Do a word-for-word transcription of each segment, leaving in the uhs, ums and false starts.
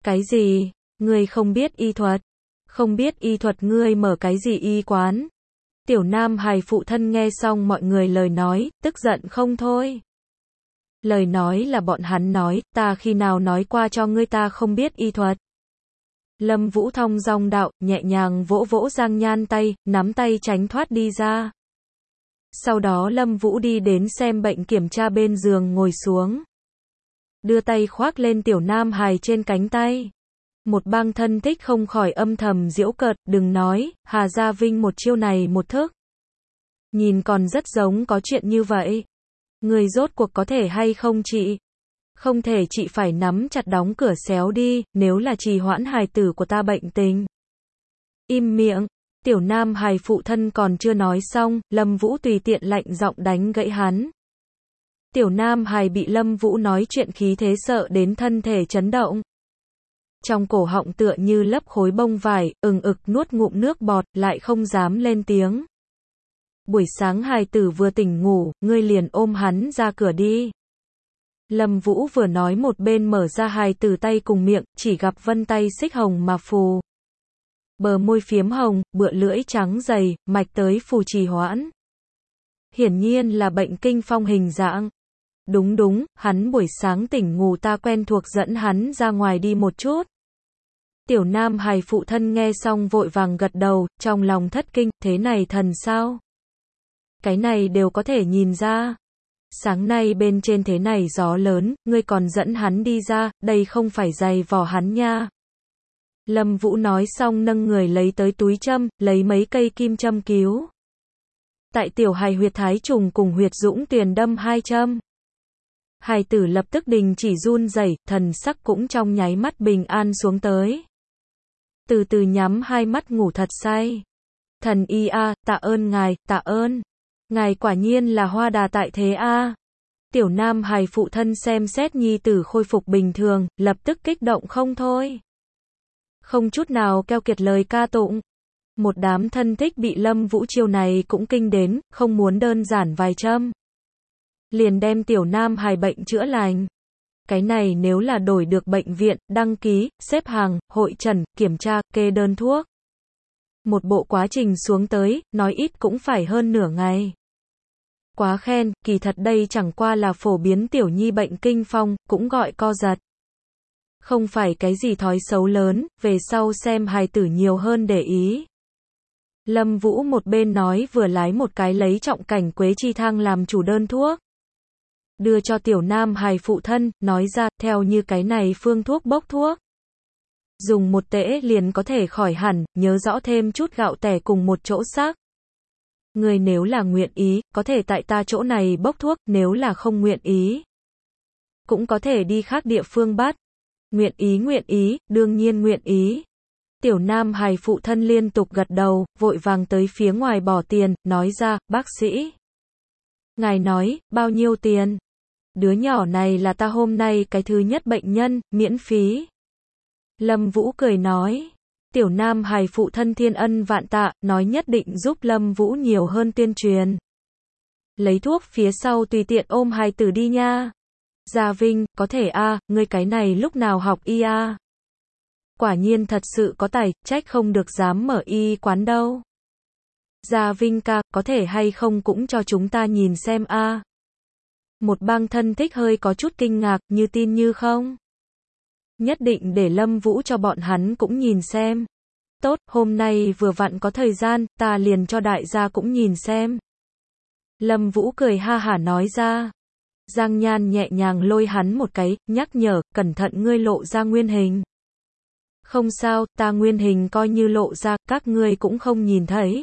Cái gì? Ngươi không biết y thuật? Không biết y thuật ngươi mở cái gì y quán? Tiểu Nam Hài phụ thân nghe xong mọi người lời nói, tức giận không thôi. Lời nói là bọn hắn nói, ta khi nào nói qua cho ngươi ta không biết y thuật. Lâm Vũ thong dong đạo, nhẹ nhàng vỗ vỗ Giang Nhan tay, nắm tay tránh thoát đi ra. Sau đó Lâm Vũ đi đến xem bệnh kiểm tra bên giường ngồi xuống. Đưa tay khoác lên Tiểu Nam Hài trên cánh tay. Một bang thân thích không khỏi âm thầm giễu cợt, đừng nói, Hà Gia Vinh một chiêu này một thức. Nhìn còn rất giống có chuyện như vậy. Người rốt cuộc có thể hay không chị? Không thể chị phải nắm chặt đóng cửa xéo đi, nếu là trì hoãn hài tử của ta bệnh tình. Im miệng, Tiểu Nam Hài phụ thân còn chưa nói xong, Lâm Vũ tùy tiện lạnh giọng đánh gãy hắn. Tiểu Nam Hài bị Lâm Vũ nói chuyện khí thế sợ đến thân thể chấn động. Trong cổ họng tựa như lấp khối bông vải, ừng ực nuốt ngụm nước bọt, lại không dám lên tiếng. Buổi sáng hài tử vừa tỉnh ngủ, ngươi liền ôm hắn ra cửa đi. Lâm Vũ vừa nói một bên mở ra hài tử tay cùng miệng, chỉ gặp vân tay xích hồng mà phù. Bờ môi phiếm hồng, bựa lưỡi trắng dày, mạch tới phù trì hoãn. Hiển nhiên là bệnh kinh phong hình dạng. Đúng đúng, hắn buổi sáng tỉnh ngủ ta quen thuộc dẫn hắn ra ngoài đi một chút. Tiểu Nam Hài phụ thân nghe xong vội vàng gật đầu, trong lòng thất kinh, thế này thần sao? Cái này đều có thể nhìn ra. Sáng nay bên trên thế này gió lớn, ngươi còn dẫn hắn đi ra, đây không phải giày vò hắn nha. Lâm Vũ nói xong nâng người lấy tới túi châm, lấy mấy cây kim châm cứu. Tại Tiểu Hài huyệt thái trùng cùng huyệt dũng tuyền đâm hai châm. Hài tử lập tức đình chỉ run rẩy, thần sắc cũng trong nháy mắt bình an xuống tới. Từ từ nhắm hai mắt ngủ thật say. Thần y a, tạ ơn ngài, tạ ơn. Ngài quả nhiên là hoa đà tại thế a. Tiểu Nam Hài phụ thân xem xét nhi tử khôi phục bình thường, lập tức kích động không thôi. Không chút nào keo kiệt lời ca tụng. Một đám thân thích bị Lâm Vũ chiêu này cũng kinh đến, không muốn đơn giản vài châm. Liền đem Tiểu Nam Hài bệnh chữa lành. Cái này nếu là đổi được bệnh viện, đăng ký, xếp hàng, hội trần, kiểm tra, kê đơn thuốc. Một bộ quá trình xuống tới, nói ít cũng phải hơn nửa ngày. Quá khen, kỳ thật đây chẳng qua là phổ biến tiểu nhi bệnh kinh phong, cũng gọi co giật. Không phải cái gì thói xấu lớn, về sau xem hài tử nhiều hơn để ý. Lâm Vũ một bên nói vừa lái một cái lấy trọng cảnh quế chi thang làm chủ đơn thuốc. Đưa cho Tiểu Nam Hài phụ thân, nói ra, theo như cái này phương thuốc bốc thuốc. Dùng một tễ liền có thể khỏi hẳn, nhớ rõ thêm chút gạo tẻ cùng một chỗ sắc. Người nếu là nguyện ý, có thể tại ta chỗ này bốc thuốc, nếu là không nguyện ý. Cũng có thể đi khác địa phương bắt. Nguyện ý nguyện ý, đương nhiên nguyện ý. Tiểu Nam Hài phụ thân liên tục gật đầu, vội vàng tới phía ngoài bỏ tiền, nói ra, bác sĩ. Ngài nói, bao nhiêu tiền? Đứa nhỏ này là ta hôm nay cái thứ nhất bệnh nhân, miễn phí. Lâm Vũ cười nói. Tiểu Nam Hài phụ thân thiên ân vạn tạ, nói nhất định giúp Lâm Vũ nhiều hơn tuyên truyền. Lấy thuốc phía sau tùy tiện ôm hài tử đi nha. Gia Vinh, có thể a, à, ngươi cái này lúc nào học y a? À? Quả nhiên thật sự có tài, trách không được dám mở y quán đâu. Gia Vinh ca, có thể hay không cũng cho chúng ta nhìn xem a. À? Một bang thân thích hơi có chút kinh ngạc, như tin như không. Nhất định để Lâm Vũ cho bọn hắn cũng nhìn xem. Tốt, hôm nay vừa vặn có thời gian, ta liền cho đại gia cũng nhìn xem. Lâm Vũ cười ha hả nói ra. Giang Nhan nhẹ nhàng lôi hắn một cái, nhắc nhở, cẩn thận ngươi lộ ra nguyên hình. Không sao, ta nguyên hình coi như lộ ra, các ngươi cũng không nhìn thấy.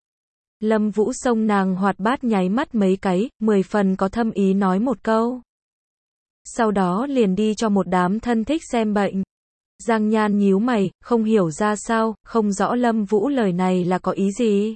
Lâm Vũ xông nàng hoạt bát nháy mắt mấy cái, mười phần có thâm ý nói một câu. Sau đó liền đi cho một đám thân thích xem bệnh. Giang Nhan nhíu mày, không hiểu ra sao, không rõ Lâm Vũ lời này là có ý gì.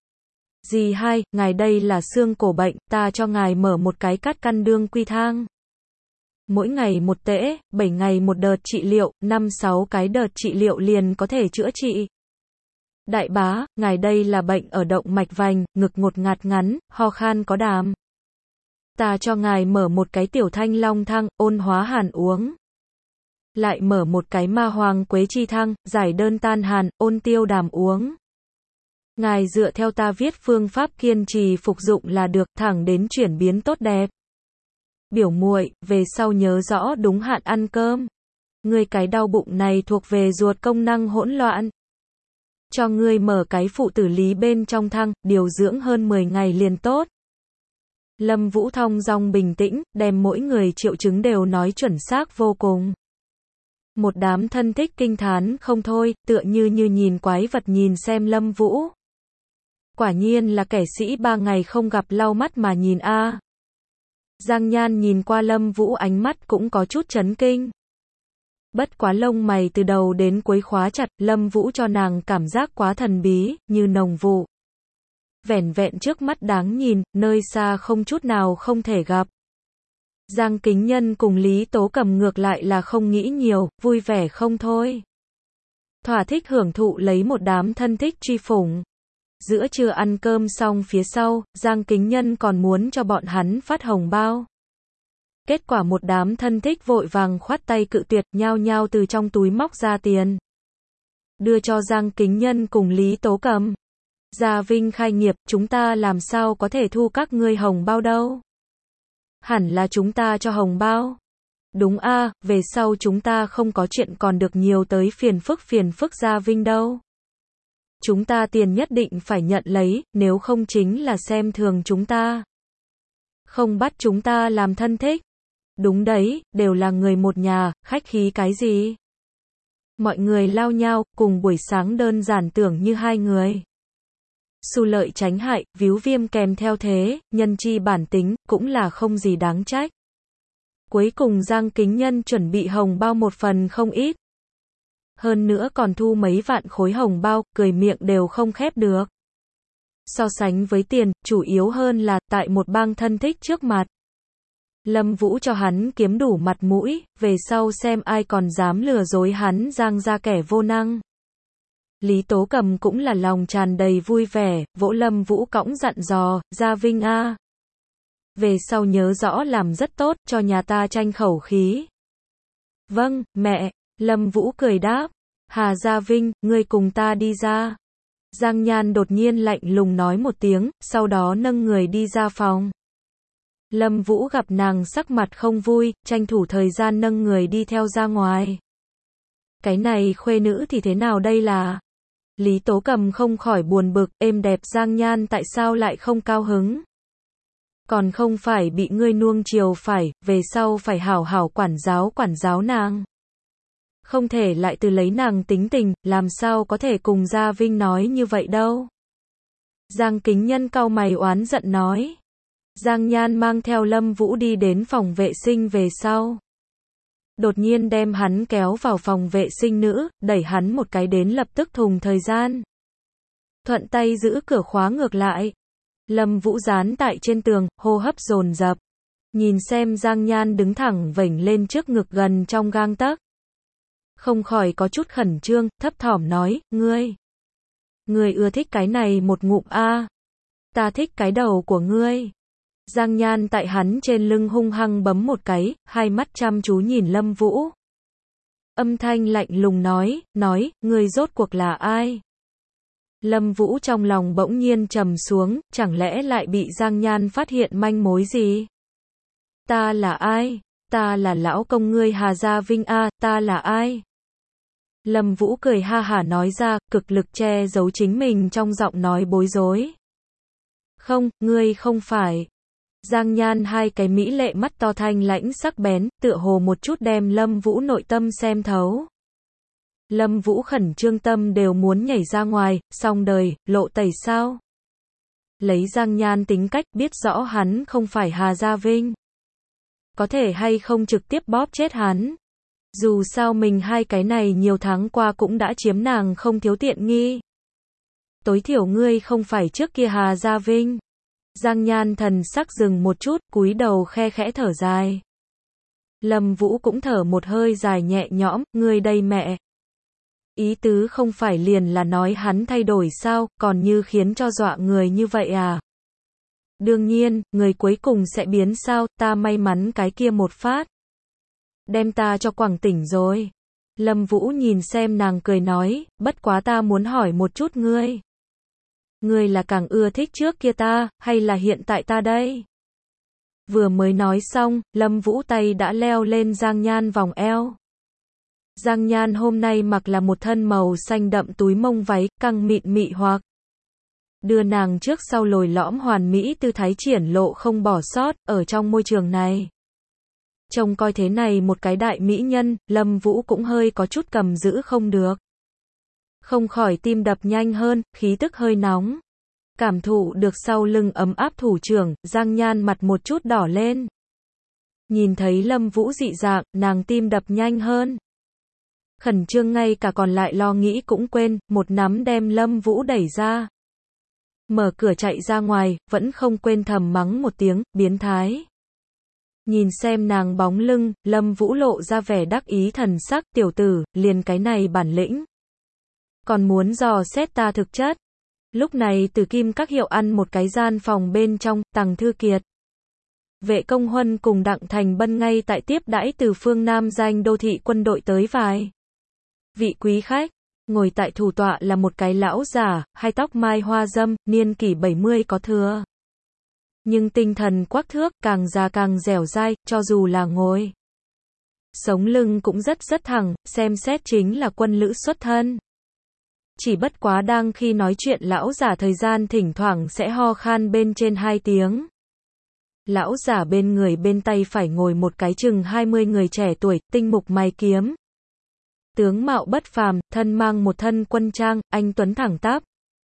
Dì hai, ngài đây là xương cổ bệnh, ta cho ngài mở một cái cắt căn đương quy thang. Mỗi ngày một tễ, bảy ngày một đợt trị liệu, năm sáu cái đợt trị liệu liền có thể chữa trị. Đại bá, ngài đây là bệnh ở động mạch vành, ngực ngột ngạt ngắn, ho khan có đàm. Ta cho ngài mở một cái tiểu thanh long thang, ôn hóa hàn uống. Lại mở một cái ma hoàng quế chi thăng, giải đơn tan hàn, ôn tiêu đàm uống. Ngài dựa theo ta viết phương pháp kiên trì phục dụng là được, thẳng đến chuyển biến tốt đẹp. Biểu muội, về sau nhớ rõ đúng hạn ăn cơm. Ngươi cái đau bụng này thuộc về ruột công năng hỗn loạn. Cho ngươi mở cái phụ tử lý bên trong thăng, điều dưỡng hơn mười ngày liền tốt. Lâm Vũ thong dong bình tĩnh, đem mỗi người triệu chứng đều nói chuẩn xác vô cùng. Một đám thân thích kinh thán không thôi, tựa như như nhìn quái vật nhìn xem Lâm Vũ. Quả nhiên là kẻ sĩ ba ngày không gặp lau mắt mà nhìn a. À. Giang Nhan nhìn qua Lâm Vũ ánh mắt cũng có chút chấn kinh. Bất quá lông mày từ đầu đến cuối khóa chặt, Lâm Vũ cho nàng cảm giác quá thần bí, như nồng vụ. Vẻn vẹn trước mắt đáng nhìn, nơi xa không chút nào không thể gặp. Giang Kính Nhân cùng Lý Tố Cầm ngược lại là không nghĩ nhiều, vui vẻ không thôi. Thỏa thích hưởng thụ lấy một đám thân thích truy phủng. Giữa trưa ăn cơm xong phía sau, Giang Kính Nhân còn muốn cho bọn hắn phát hồng bao. Kết quả một đám thân thích vội vàng khoát tay cự tuyệt, nhao nhao từ trong túi móc ra tiền. Đưa cho Giang Kính Nhân cùng Lý Tố Cầm. Gia Vinh khai nghiệp, chúng ta làm sao có thể thu các ngươi hồng bao đâu? Hẳn là chúng ta cho hồng bao. Đúng a, à, về sau chúng ta không có chuyện còn được nhiều tới phiền phức phiền phức Gia Vinh đâu. Chúng ta tiền nhất định phải nhận lấy, nếu không chính là xem thường chúng ta. Không bắt chúng ta làm thân thích. Đúng đấy, đều là người một nhà, khách khí cái gì? Mọi người lao nhau, cùng buổi sáng đơn giản tưởng như hai người. Xu lợi tránh hại, víu viêm kèm theo thế, nhân chi bản tính, cũng là không gì đáng trách. Cuối cùng Giang Kính Nhân chuẩn bị hồng bao một phần không ít. Hơn nữa còn thu mấy vạn khối hồng bao, cười miệng đều không khép được. So sánh với tiền, chủ yếu hơn là, tại một bang thân thích trước mặt. Lâm Vũ cho hắn kiếm đủ mặt mũi, về sau xem ai còn dám lừa dối hắn Giang ra kẻ vô năng. Lý Tố Cầm cũng là lòng tràn đầy vui vẻ, vỗ Lâm Vũ cõng dặn dò, Gia Vinh a. À. Về sau nhớ rõ làm rất tốt, cho nhà ta tranh khẩu khí. Vâng, mẹ, Lâm Vũ cười đáp. Hà Gia Vinh, ngươi cùng ta đi ra. Giang Nhan đột nhiên lạnh lùng nói một tiếng, sau đó nâng người đi ra phòng. Lâm Vũ gặp nàng sắc mặt không vui, tranh thủ thời gian nâng người đi theo ra ngoài. Cái này khuê nữ thì thế nào đây là? Lý Tố Cầm không khỏi buồn bực, êm đẹp Giang Nhan tại sao lại không cao hứng? Còn không phải bị ngươi nuông chiều phải, về sau phải hảo hảo quản giáo quản giáo nàng. Không thể lại từ lấy nàng tính tình, làm sao có thể cùng Gia Vinh nói như vậy đâu. Giang Kính Nhân cau mày oán giận nói. Giang Nhan mang theo Lâm Vũ đi đến phòng vệ sinh về sau. Đột nhiên đem hắn kéo vào phòng vệ sinh nữ, đẩy hắn một cái đến lập tức thùng thời gian. Thuận tay giữ cửa khóa ngược lại. Lâm Vũ dán tại trên tường, hô hấp dồn dập. Nhìn xem Giang Nhan đứng thẳng vểnh lên trước ngực gần trong gang tấc. Không khỏi có chút khẩn trương, thấp thỏm nói, ngươi. Ngươi ưa thích cái này một ngụm a. À. Ta thích cái đầu của ngươi. Giang Nhan tại hắn trên lưng hung hăng bấm một cái, hai mắt chăm chú nhìn Lâm Vũ. Âm thanh lạnh lùng nói, nói, ngươi rốt cuộc là ai? Lâm Vũ trong lòng bỗng nhiên trầm xuống, chẳng lẽ lại bị Giang Nhan phát hiện manh mối gì? Ta là ai? Ta là lão công ngươi Hà Gia Vinh a, à, ta là ai? Lâm Vũ cười ha hả nói ra, cực lực che giấu chính mình trong giọng nói bối rối. Không, ngươi không phải. Giang Nhan hai cái mỹ lệ mắt to thanh lãnh sắc bén, tựa hồ một chút đem Lâm Vũ nội tâm xem thấu. Lâm Vũ khẩn trương tâm đều muốn nhảy ra ngoài, xong đời, lộ tẩy sao? Lấy Giang Nhan tính cách biết rõ hắn không phải Hà Gia Vinh. Có thể hay không trực tiếp bóp chết hắn. Dù sao mình hai cái này nhiều tháng qua cũng đã chiếm nàng không thiếu tiện nghi. Tối thiểu ngươi không phải trước kia Hà Gia Vinh. Giang Nhan thần sắc dừng một chút, cúi đầu khe khẽ thở dài. Lâm Vũ cũng thở một hơi dài nhẹ nhõm, ngươi đây mẹ. Ý tứ không phải liền là nói hắn thay đổi sao, còn như khiến cho dọa người như vậy à? Đương nhiên, người cuối cùng sẽ biến sao, ta may mắn cái kia một phát. Đem ta cho quẳng tỉnh rồi. Lâm Vũ nhìn xem nàng cười nói, bất quá ta muốn hỏi một chút ngươi. Ngươi là càng ưa thích trước kia ta, hay là hiện tại ta đây? Vừa mới nói xong, Lâm Vũ tay đã leo lên Giang Nhan vòng eo. Giang Nhan hôm nay mặc là một thân màu xanh đậm túi mông váy, căng mịn mị hoặc. Đưa nàng trước sau lồi lõm hoàn mỹ tư thái triển lộ không bỏ sót, ở trong môi trường này. Trông coi thế này một cái đại mỹ nhân, Lâm Vũ cũng hơi có chút cầm giữ không được. Không khỏi tim đập nhanh hơn, khí tức hơi nóng. Cảm thụ được sau lưng ấm áp thủ trưởng, Giang Nhan mặt một chút đỏ lên. Nhìn thấy Lâm Vũ dị dạng, nàng tim đập nhanh hơn. Khẩn trương ngay cả còn lại lo nghĩ cũng quên, một nắm đem Lâm Vũ đẩy ra. Mở cửa chạy ra ngoài, vẫn không quên thầm mắng một tiếng, biến thái. Nhìn xem nàng bóng lưng, Lâm Vũ lộ ra vẻ đắc ý thần sắc, tiểu tử, liền cái này bản lĩnh. Còn muốn dò xét ta thực chất. Lúc này Tử Kim Các hiệu ăn một cái gian phòng bên trong, Tằng Thư Kiệt. Vệ Công Huân cùng Đặng Thành Bân ngay tại tiếp đãi từ phương Nam danh đô thị quân đội tới vài vị quý khách. Ngồi tại thủ tọa là một cái lão già, hai tóc mai hoa râm, niên kỷ bảy mươi có thừa. Nhưng tinh thần quắc thước, càng già càng dẻo dai, cho dù là ngồi. Sống lưng cũng rất rất thẳng, xem xét chính là quân lữ xuất thân. Chỉ bất quá đang khi nói chuyện lão giả thời gian thỉnh thoảng sẽ ho khan bên trên hai tiếng. Lão giả bên người bên tay phải ngồi một cái chừng hai mươi người trẻ tuổi, tinh mục mày kiếm. Tướng mạo bất phàm, thân mang một thân quân trang, anh tuấn thẳng tắp.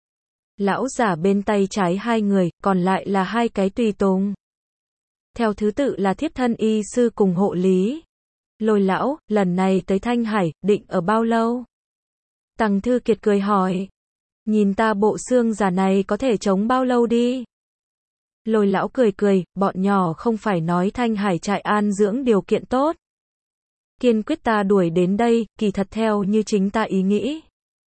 Lão giả bên tay trái hai người, còn lại là hai cái tùy tùng. Theo thứ tự là thiếp thân y sư cùng hộ lý. Lôi lão, lần này tới Thanh Hải, định ở bao lâu? Tằng Thư Kiệt cười hỏi. Nhìn ta bộ xương già này có thể chống bao lâu đi? Lôi lão cười cười, bọn nhỏ không phải nói Thanh Hải trại an dưỡng điều kiện tốt. Kiên quyết ta đuổi đến đây, kỳ thật theo như chính ta ý nghĩ.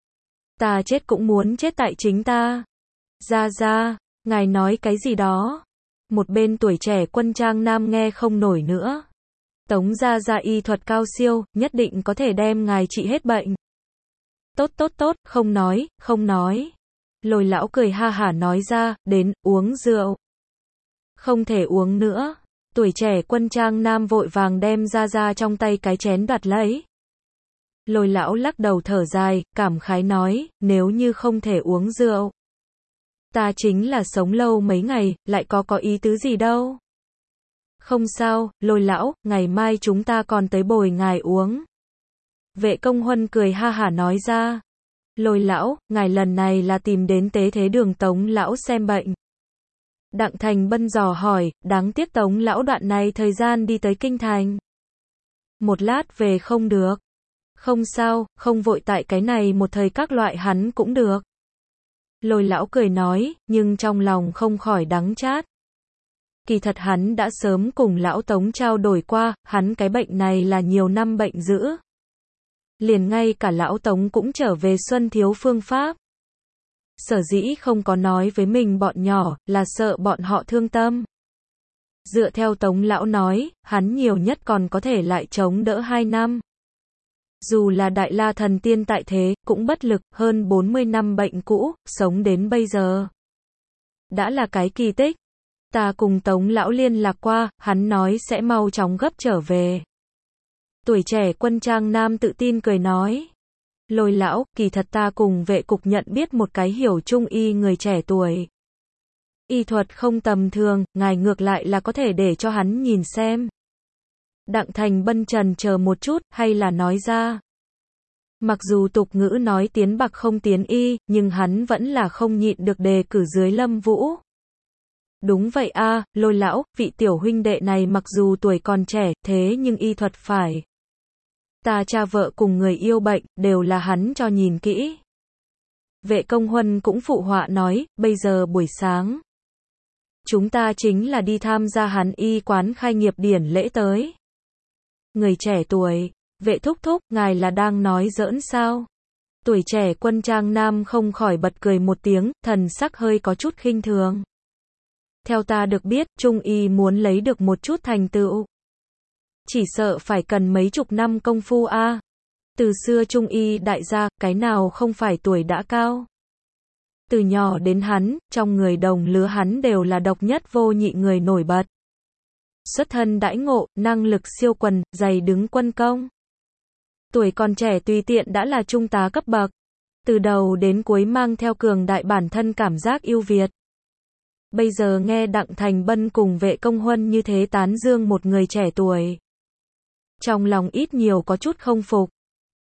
Ta chết cũng muốn chết tại chính ta. Ra ra, ngài nói cái gì đó? Một bên tuổi trẻ quân trang nam nghe không nổi nữa. Tống gia gia y thuật cao siêu, nhất định có thể đem ngài trị hết bệnh. Tốt tốt tốt, không nói, không nói. Lôi lão cười ha hả nói ra, đến, uống rượu. Không thể uống nữa. Tuổi trẻ quân trang nam vội vàng đem ra ra trong tay cái chén đoạt lấy. Lôi lão lắc đầu thở dài, cảm khái nói, nếu như không thể uống rượu. Ta chính là sống lâu mấy ngày, lại có có ý tứ gì đâu. Không sao, Lôi lão, ngày mai chúng ta còn tới bồi ngài uống. Vệ Công Huân cười ha hả nói ra. Lôi lão, ngài lần này là tìm đến tế thế đường Tống lão xem bệnh. Đặng Thành Bân dò hỏi, đáng tiếc Tống lão đoạn này thời gian đi tới kinh thành. Một lát về không được. Không sao, không vội tại cái này một thời các loại hắn cũng được. Lôi lão cười nói, nhưng trong lòng không khỏi đắng chát. Kỳ thật hắn đã sớm cùng lão Tống trao đổi qua, hắn cái bệnh này là nhiều năm bệnh dữ. Liền ngay cả lão Tống cũng trở về Xuân thiếu phương pháp. Sở dĩ không có nói với mình bọn nhỏ, là sợ bọn họ thương tâm. Dựa theo Tống lão nói, hắn nhiều nhất còn có thể lại chống đỡ hai năm. Dù là Đại La thần tiên tại thế, cũng bất lực, hơn bốn mươi năm bệnh cũ, sống đến bây giờ. Đã là cái kỳ tích. Ta cùng Tống lão liên lạc qua, hắn nói sẽ mau chóng gấp trở về. Tuổi trẻ quân trang nam tự tin cười nói. Lôi lão, kỳ thật ta cùng vệ cục nhận biết một cái hiểu trung y người trẻ tuổi. Y thuật không tầm thường, ngài ngược lại là có thể để cho hắn nhìn xem. Đặng Thành Bân trần chờ một chút, hay là nói ra. Mặc dù tục ngữ nói tiến bạc không tiến y, nhưng hắn vẫn là không nhịn được đề cử dưới Lâm Vũ. Đúng vậy a, Lôi lão, vị tiểu huynh đệ này mặc dù tuổi còn trẻ, thế nhưng y thuật phải. Ta cha vợ cùng người yêu bệnh, đều là hắn cho nhìn kỹ. Vệ Công Huân cũng phụ họa nói, bây giờ buổi sáng. Chúng ta chính là đi tham gia hắn y quán khai nghiệp điển lễ tới. Người trẻ tuổi, vệ thúc thúc, ngài là đang nói giỡn sao? Tuổi trẻ quân trang nam không khỏi bật cười một tiếng, thần sắc hơi có chút khinh thường. Theo ta được biết, Trung y muốn lấy được một chút thành tựu. Chỉ sợ phải cần mấy chục năm công phu a. Từ xưa trung y đại gia, cái nào không phải tuổi đã cao. Từ nhỏ đến hắn, trong người đồng lứa hắn đều là độc nhất vô nhị người nổi bật. Xuất thân đãi ngộ, năng lực siêu quần, giày đứng quân công. Tuổi còn trẻ tùy tiện đã là trung tá cấp bậc. Từ đầu đến cuối mang theo cường đại bản thân cảm giác yêu Việt. Bây giờ nghe Đặng Thành Bân cùng Vệ Công Huân như thế tán dương một người trẻ tuổi. Trong lòng ít nhiều có chút không phục.